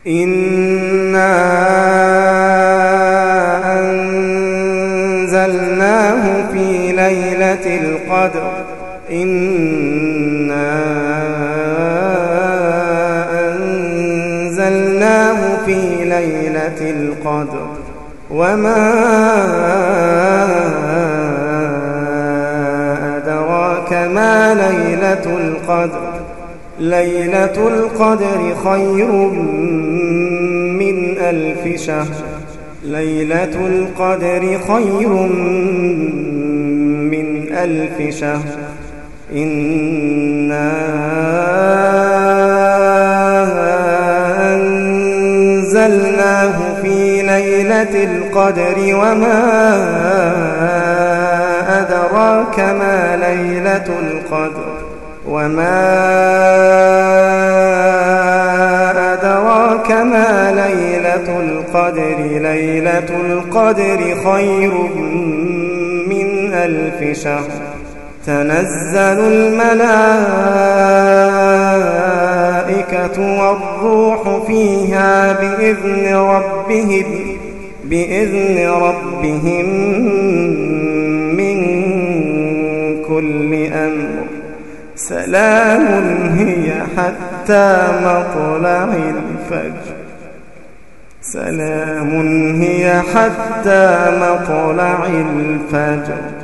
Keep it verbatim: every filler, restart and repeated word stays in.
إنا أنزلناه في ليلة القدر إنا أنزلناه في ليلة القدر وما أدراك ما ليلة القدر ليلة القدر خير من ألف شهر ليلة القدر خير من ألف شهر إنا أنزلناه في ليلة القدر وما أدراك ما ليلة القدر وما أدراك ما ليلة القدر ليلة القدر خير من ألف شهر تنزل الملائكة والروح فيها بإذن ربهم بإذن ربهم من كل أمر سلام هي حتى مطلع الفجر سلام هي حتى مطلع الفجر.